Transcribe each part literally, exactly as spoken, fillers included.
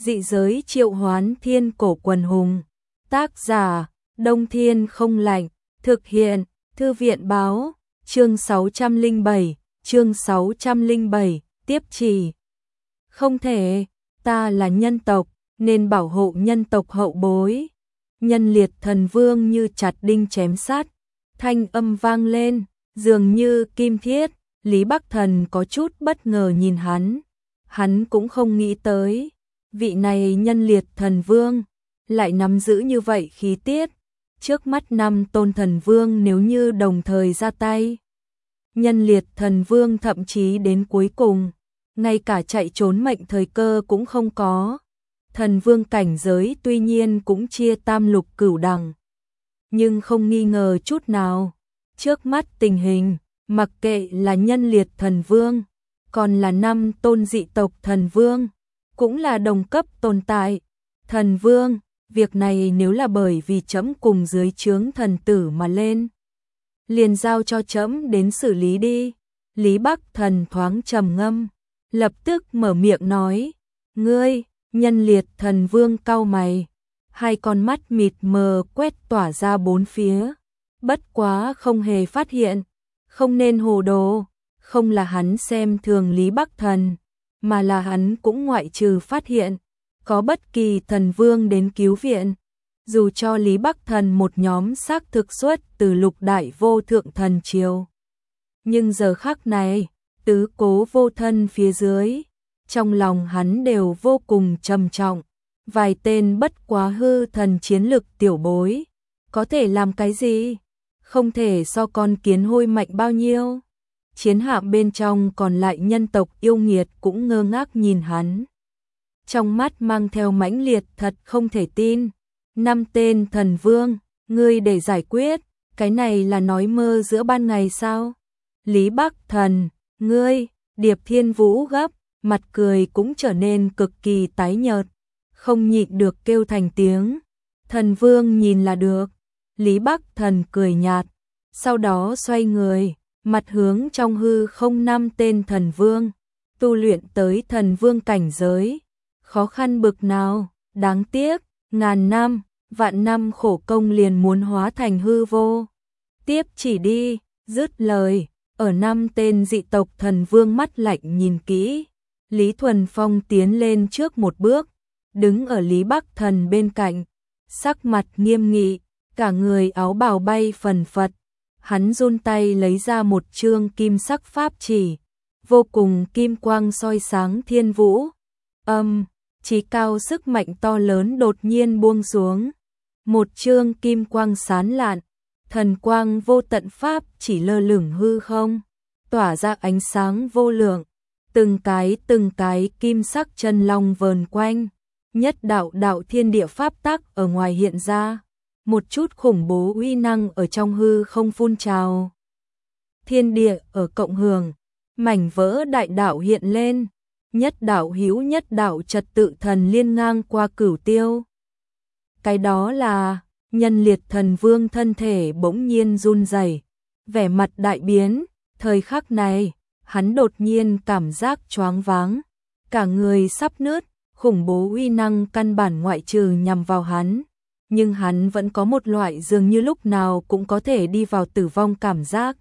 Dị giới triệu hoán thiên cổ quần hùng. Tác giả, Đông Thiên không lạnh. Thực hiện, Thư viện báo. Chương sáu trăm lẻ bảy, chương sáu trăm lẻ bảy, tiếp chỉ. Không thể, ta là nhân tộc, nên bảo hộ nhân tộc hậu bối. Nhân liệt thần vương như chặt đinh chém sắt, thanh âm vang lên, dường như kim thiết. Lý Bắc Thần có chút bất ngờ nhìn hắn. Hắn cũng không nghĩ tới, vị này nhân liệt thần vương lại nắm giữ như vậy khí tiết. Trước mắt năm tôn thần vương nếu như đồng thời ra tay, nhân liệt thần vương thậm chí đến cuối cùng, ngay cả chạy trốn mệnh thời cơ cũng không có. Thần vương cảnh giới tuy nhiên cũng chia tam lục cửu đẳng, nhưng không nghi ngờ chút nào, trước mắt tình hình, mặc kệ là nhân liệt thần vương, còn là năm tôn dị tộc thần vương, cũng là đồng cấp tồn tại. Thần vương, việc này nếu là bởi vì trẫm cùng dưới trướng thần tử mà lên, liền giao cho trẫm đến xử lý đi. Lý Bắc Thần thoáng trầm ngâm, lập tức mở miệng nói, ngươi. Nhân liệt thần vương cau mày, hai con mắt mịt mờ quét tỏa ra bốn phía, bất quá không hề phát hiện. Không nên hồ đồ, không là hắn xem thường Lý Bắc Thần, mà là hắn cũng ngoại trừ phát hiện có bất kỳ thần vương đến cứu viện, dù cho Lý Bắc Thần một nhóm xác thực xuất từ lục đại vô thượng thần triều. Nhưng giờ khắc này, tứ cố vô thân phía dưới, trong lòng hắn đều vô cùng trầm trọng. Vài tên bất quá hư thần chiến lực tiểu bối, có thể làm cái gì? Không thể so con kiến hôi mạnh bao nhiêu. Chiến hạm bên trong còn lại nhân tộc yêu nghiệt cũng ngơ ngác nhìn hắn, trong mắt mang theo mãnh liệt thật không thể tin. Năm tên thần vương, ngươi để giải quyết, cái này là nói mơ giữa ban ngày sao? Lý Bắc Thần, ngươi. Điệp Thiên Vũ gấp, mặt cười cũng trở nên cực kỳ tái nhợt, không nhịn được kêu thành tiếng. Thần vương nhìn là được. Lý Bắc Thần cười nhạt, sau đó xoay người, mặt hướng trong hư không. Năm tên thần vương, tu luyện tới thần vương cảnh giới, khó khăn bực nào, đáng tiếc, ngàn năm, vạn năm khổ công liền muốn hóa thành hư vô. Tiếp chỉ đi, dứt lời, ở năm tên dị tộc thần vương mắt lạnh nhìn kỹ, Lý Thuần Phong tiến lên trước một bước, đứng ở Lý Bắc Thần bên cạnh, sắc mặt nghiêm nghị, cả người áo bào bay phần phật. Hắn run tay lấy ra một chương kim sắc pháp chỉ, vô cùng kim quang soi sáng thiên vũ. Âm, chí cao sức mạnh to lớn đột nhiên buông xuống. Một chương kim quang sáng lạn, thần quang vô tận pháp chỉ lơ lửng hư không, tỏa ra ánh sáng vô lượng. Từng cái từng cái kim sắc chân long vờn quanh, nhất đạo đạo thiên địa pháp tắc ở ngoài hiện ra, một chút khủng bố uy năng ở trong hư không phun trào. Thiên địa ở cộng hưởng, mảnh vỡ đại đạo hiện lên, nhất đạo hữu nhất đạo trật tự thần liên ngang qua cửu tiêu. Cái đó là nhân liệt thần vương thân thể bỗng nhiên run rẩy, vẻ mặt đại biến. Thời khắc này, hắn đột nhiên cảm giác choáng váng, cả người sắp nứt. Khủng bố uy năng căn bản ngoại trừ nhằm vào hắn, nhưng hắn vẫn có một loại dường như lúc nào cũng có thể đi vào tử vong cảm giác.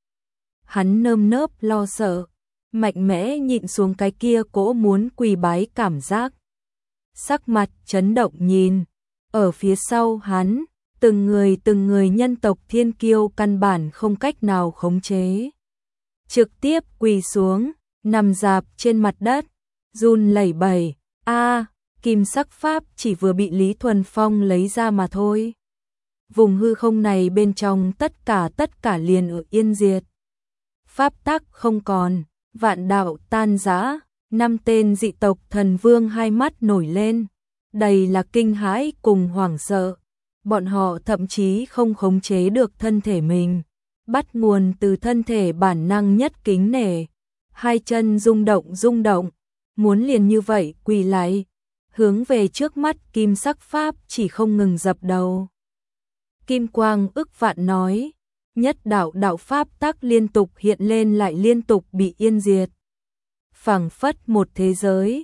Hắn nơm nớp lo sợ, mạnh mẽ nhịn xuống cái kia cỗ muốn quỳ bái cảm giác. Sắc mặt chấn động nhìn, ở phía sau hắn, từng người từng người nhân tộc thiên kiêu căn bản không cách nào khống chế, trực tiếp quỳ xuống, nằm rạp trên mặt đất, run lẩy bẩy. A, à, kim sắc pháp chỉ vừa bị Lý Thuần Phong lấy ra mà thôi. Vùng hư không này bên trong tất cả tất cả liền ở yên diệt. Pháp tắc không còn, vạn đạo tan rã. Năm tên dị tộc thần vương hai mắt nổi lên, đầy là kinh hãi cùng hoảng sợ. Bọn họ thậm chí không khống chế được thân thể mình, bắt nguồn từ thân thể bản năng nhất kính nể. Hai chân rung động rung động, muốn liền như vậy quỳ lại, hướng về trước mắt kim sắc pháp chỉ không ngừng dập đầu. Kim quang ức vạn nói, nhất đạo đạo pháp tắc liên tục hiện lên lại liên tục bị yên diệt. Phảng phất một thế giới,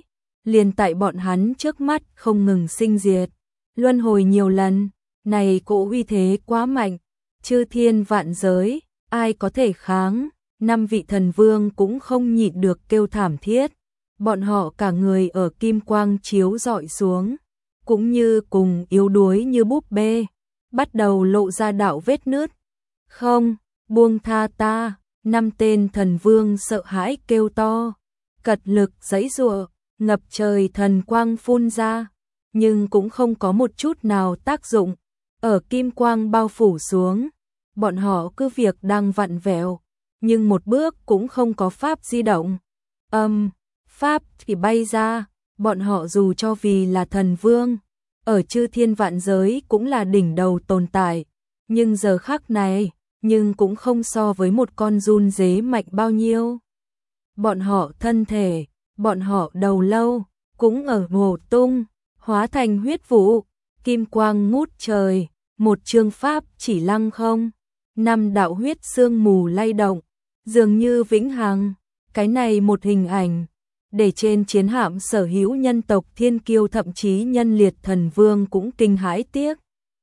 liền tại bọn hắn trước mắt không ngừng sinh diệt, luân hồi nhiều lần, này cỗ uy thế quá mạnh, chư thiên vạn giới, ai có thể kháng, năm vị thần vương cũng không nhịn được kêu thảm thiết, bọn họ cả người ở kim quang chiếu rọi xuống, cũng như cùng yếu đuối như búp bê, bắt đầu lộ ra đạo vết nứt. Không, buông tha ta, năm tên thần vương sợ hãi kêu to, cật lực giãy giụa, ngập trời thần quang phun ra, nhưng cũng không có một chút nào tác dụng, ở kim quang bao phủ xuống, bọn họ cứ việc đang vặn vẹo, nhưng một bước cũng không có pháp di động. Âm, pháp thì bay ra, bọn họ dù cho vì là thần vương, ở chư thiên vạn giới cũng là đỉnh đầu tồn tại, nhưng giờ khắc này, nhưng cũng không so với một con giun dế mạnh bao nhiêu. Bọn họ thân thể, bọn họ đầu lâu, cũng ở nổ tung, hóa thành huyết vụ, kim quang ngút trời, một chương pháp chỉ lăng không, năm đạo huyết sương mù lay động, dường như vĩnh hằng, cái này một hình ảnh, để trên chiến hạm sở hữu nhân tộc thiên kiêu thậm chí nhân liệt thần vương cũng kinh hãi tiếc.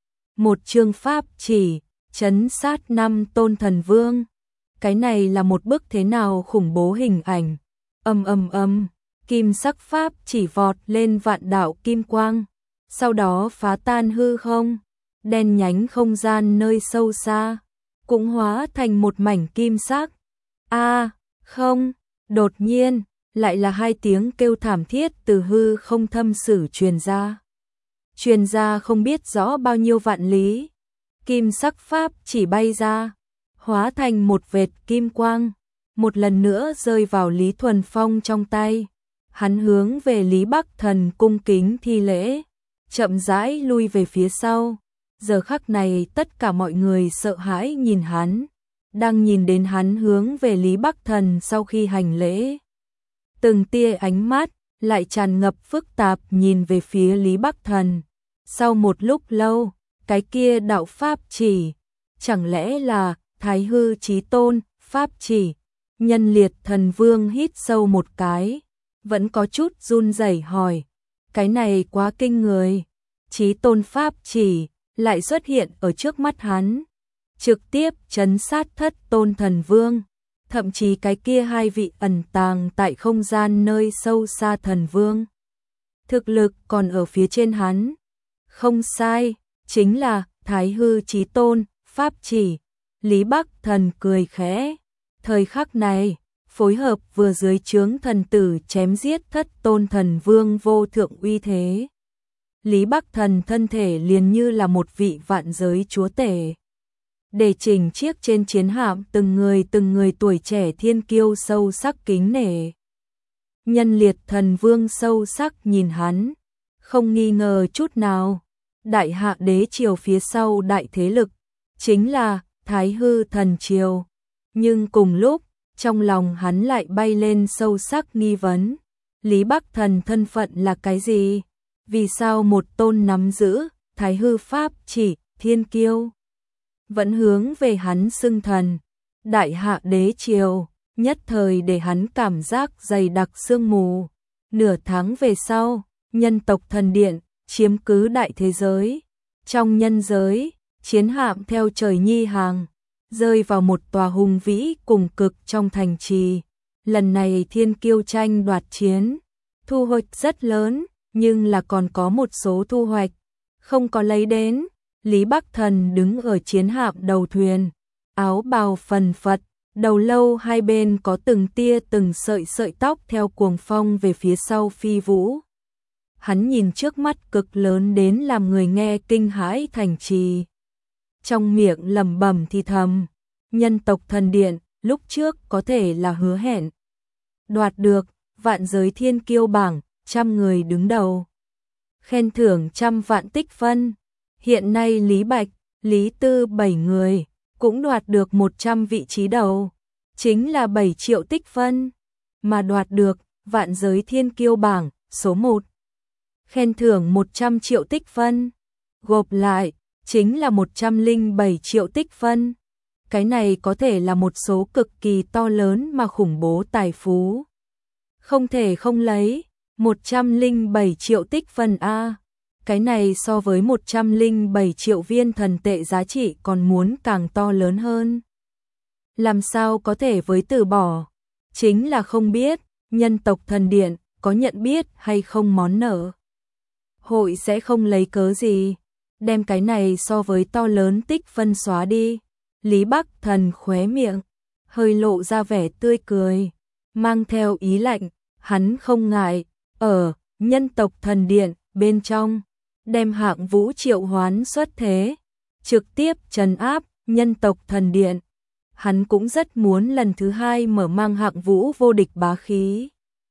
Một chương pháp chỉ, chấn sát năm tôn thần vương, cái này là một bức thế nào khủng bố hình ảnh, âm âm âm, kim sắc pháp chỉ vọt lên vạn đạo kim quang, sau đó phá tan hư không, đen nhánh không gian nơi sâu xa, cũng hóa thành một mảnh kim sắc. A, không, đột nhiên, lại là hai tiếng kêu thảm thiết từ hư không thâm sử truyền ra. Truyền ra không biết rõ bao nhiêu vạn lý, kim sắc pháp chỉ bay ra, hóa thành một vệt kim quang, một lần nữa rơi vào Lý Thuần Phong trong tay. Hắn hướng về Lý Bắc Thần cung kính thi lễ, chậm rãi lui về phía sau. Giờ khắc này tất cả mọi người sợ hãi nhìn hắn, đang nhìn đến hắn hướng về Lý Bắc Thần sau khi hành lễ. Từng tia ánh mắt lại tràn ngập phức tạp nhìn về phía Lý Bắc Thần. Sau một lúc lâu, cái kia đạo pháp chỉ, chẳng lẽ là Thái Hư Chí Tôn pháp chỉ? Nhân liệt thần vương hít sâu một cái, vẫn có chút run rẩy hỏi, cái này quá kinh người, Chí Tôn pháp chỉ lại xuất hiện ở trước mắt hắn, trực tiếp trấn sát thất tôn thần vương, thậm chí cái kia hai vị ẩn tàng tại không gian nơi sâu xa thần vương. Thực lực còn ở phía trên hắn. Không sai, chính là Thái Hư Chí Tôn, pháp chỉ. Lý Bắc Thần cười khẽ. Thời khắc này, phối hợp vừa dưới trướng thần tử chém giết thất tôn thần vương vô thượng uy thế. Lý Bắc Thần thân thể liền như là một vị vạn giới chúa tể. Để chỉnh chiếc trên chiến hạm từng người từng người tuổi trẻ thiên kiêu sâu sắc kính nể. Nhân liệt thần vương sâu sắc nhìn hắn, không nghi ngờ chút nào. Đại hạ đế triều phía sau đại thế lực, chính là Thái Hư thần triều. Nhưng cùng lúc, trong lòng hắn lại bay lên sâu sắc nghi vấn. Lý Bắc Thần thân phận là cái gì? Vì sao một tôn nắm giữ Thái Hư pháp chỉ thiên kiêu vẫn hướng về hắn xưng thần? Đại hạ đế triều nhất thời để hắn cảm giác dày đặc sương mù. Nửa tháng về sau, nhân tộc thần điện chiếm cứ đại thế giới. Trong nhân giới, chiến hạm theo trời nhi hàng, rơi vào một tòa hùng vĩ cùng cực trong thành trì. Lần này thiên kiêu tranh đoạt chiến, thu hoạch rất lớn, nhưng là còn có một số thu hoạch không có lấy đến. Lý Bắc Thần đứng ở chiến hạm đầu thuyền, áo bào phần phật, đầu lâu hai bên có từng tia từng sợi sợi tóc theo cuồng phong về phía sau phi vũ. Hắn nhìn trước mắt cực lớn đến làm người nghe kinh hãi thành trì. Trong miệng lẩm bẩm thì thầm, nhân tộc thần điện lúc trước có thể là hứa hẹn đoạt được vạn giới thiên kiêu bảng, trăm người đứng đầu, khen thưởng trăm vạn tích phân. Hiện nay Lý Bạch, Lý Tư bảy người cũng đoạt được một trăm vị trí đầu, chính là bảy triệu tích phân, mà đoạt được vạn giới thiên kiêu bảng số một. Khen thưởng một trăm triệu tích phân, gộp lại chính là một trăm lẻ bảy triệu tích phân. Cái này có thể là một số cực kỳ to lớn mà khủng bố tài phú. Không thể không lấy, một trăm lẻ bảy triệu tích phân a. Cái này so với một trăm lẻ bảy triệu viên thần tệ giá trị còn muốn càng to lớn hơn. Làm sao có thể với từ bỏ? Chính là không biết, nhân tộc thần điện có nhận biết hay không món nợ. Hội sẽ không lấy cớ gì, đem cái này so với to lớn tích phân xóa đi. Lý Bắc Thần khóe miệng, hơi lộ ra vẻ tươi cười, mang theo ý lạnh, hắn không ngại, ở nhân tộc thần điện bên trong, đem Hạng Vũ triệu hoán xuất thế, trực tiếp trấn áp nhân tộc thần điện. Hắn cũng rất muốn lần thứ hai mở mang Hạng Vũ vô địch bá khí.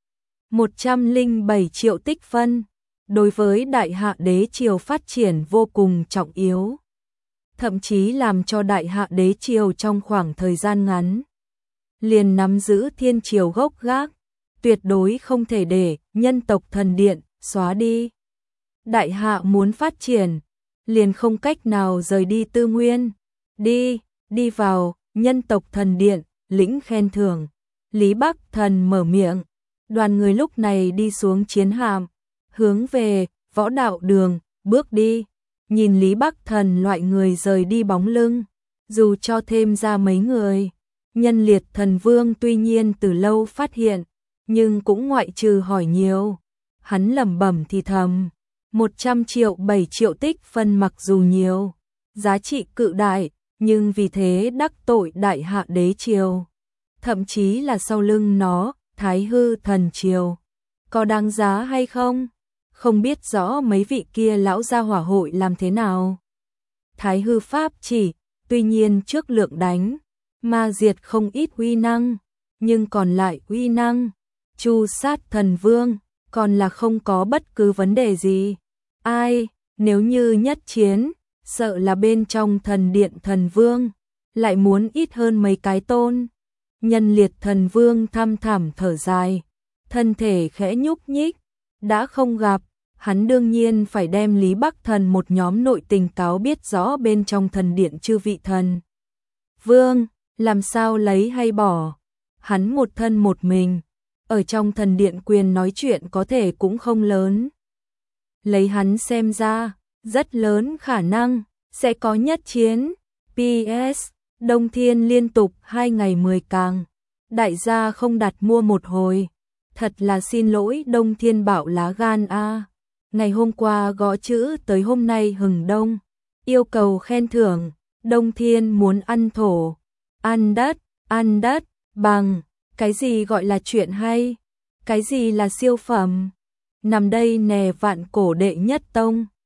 một trăm lẻ bảy triệu tích phân, đối với Đại Hạ Đế Triều phát triển vô cùng trọng yếu. Thậm chí làm cho Đại Hạ Đế Triều trong khoảng thời gian ngắn liền nắm giữ thiên triều gốc gác, tuyệt đối không thể để nhân tộc thần điện xóa đi. Đại Hạ muốn phát triển, liền không cách nào rời đi tư nguyên. Đi, đi vào nhân tộc thần điện, lĩnh khen thưởng. Lý Bắc Thần mở miệng, đoàn người lúc này đi xuống chiến hạm, hướng về võ đạo đường bước đi. Nhìn Lý Bắc Thần loại người rời đi bóng lưng, dù cho thêm ra mấy người, Nhân Liệt Thần Vương tuy nhiên từ lâu phát hiện, nhưng cũng ngoại trừ hỏi nhiều. Hắn lẩm bẩm thì thầm, một trăm triệu bảy triệu tích phân mặc dù nhiều, giá trị cự đại, nhưng vì thế đắc tội Đại Hạ Đế Triều, thậm chí là sau lưng nó, Thái Hư Thần Triều, có đáng giá hay không? Không biết rõ mấy vị kia lão gia hỏa hội làm thế nào. Thái Hư Pháp chỉ, tuy nhiên trước lượng đánh, ma diệt không ít uy năng, nhưng còn lại uy năng, Chu Sát Thần Vương, còn là không có bất cứ vấn đề gì. Ai, nếu như nhất chiến, sợ là bên trong thần điện thần vương, lại muốn ít hơn mấy cái tôn. Nhân Liệt Thần Vương thăm thẳm thở dài, thân thể khẽ nhúc nhích, đã không gặp, hắn đương nhiên phải đem Lý Bắc Thần một nhóm nội tình cáo biết rõ bên trong thần điện chư vị thần vương, làm sao lấy hay bỏ. Hắn một thân một mình, ở trong thần điện quyền nói chuyện có thể cũng không lớn. Lấy hắn xem ra, rất lớn khả năng sẽ có nhất chiến. pê ét Đông Thiên liên tục hai ngày mười càng, đại gia không đặt mua một hồi. Thật là xin lỗi Đông Thiên bảo lá gan a. Ngày hôm qua gõ chữ tới hôm nay hừng đông, yêu cầu khen thưởng. Đông Thiên muốn ăn thổ, ăn đất, ăn đất, bằng, cái gì gọi là chuyện hay, cái gì là siêu phẩm. Nằm đây nè vạn cổ đệ nhất tông,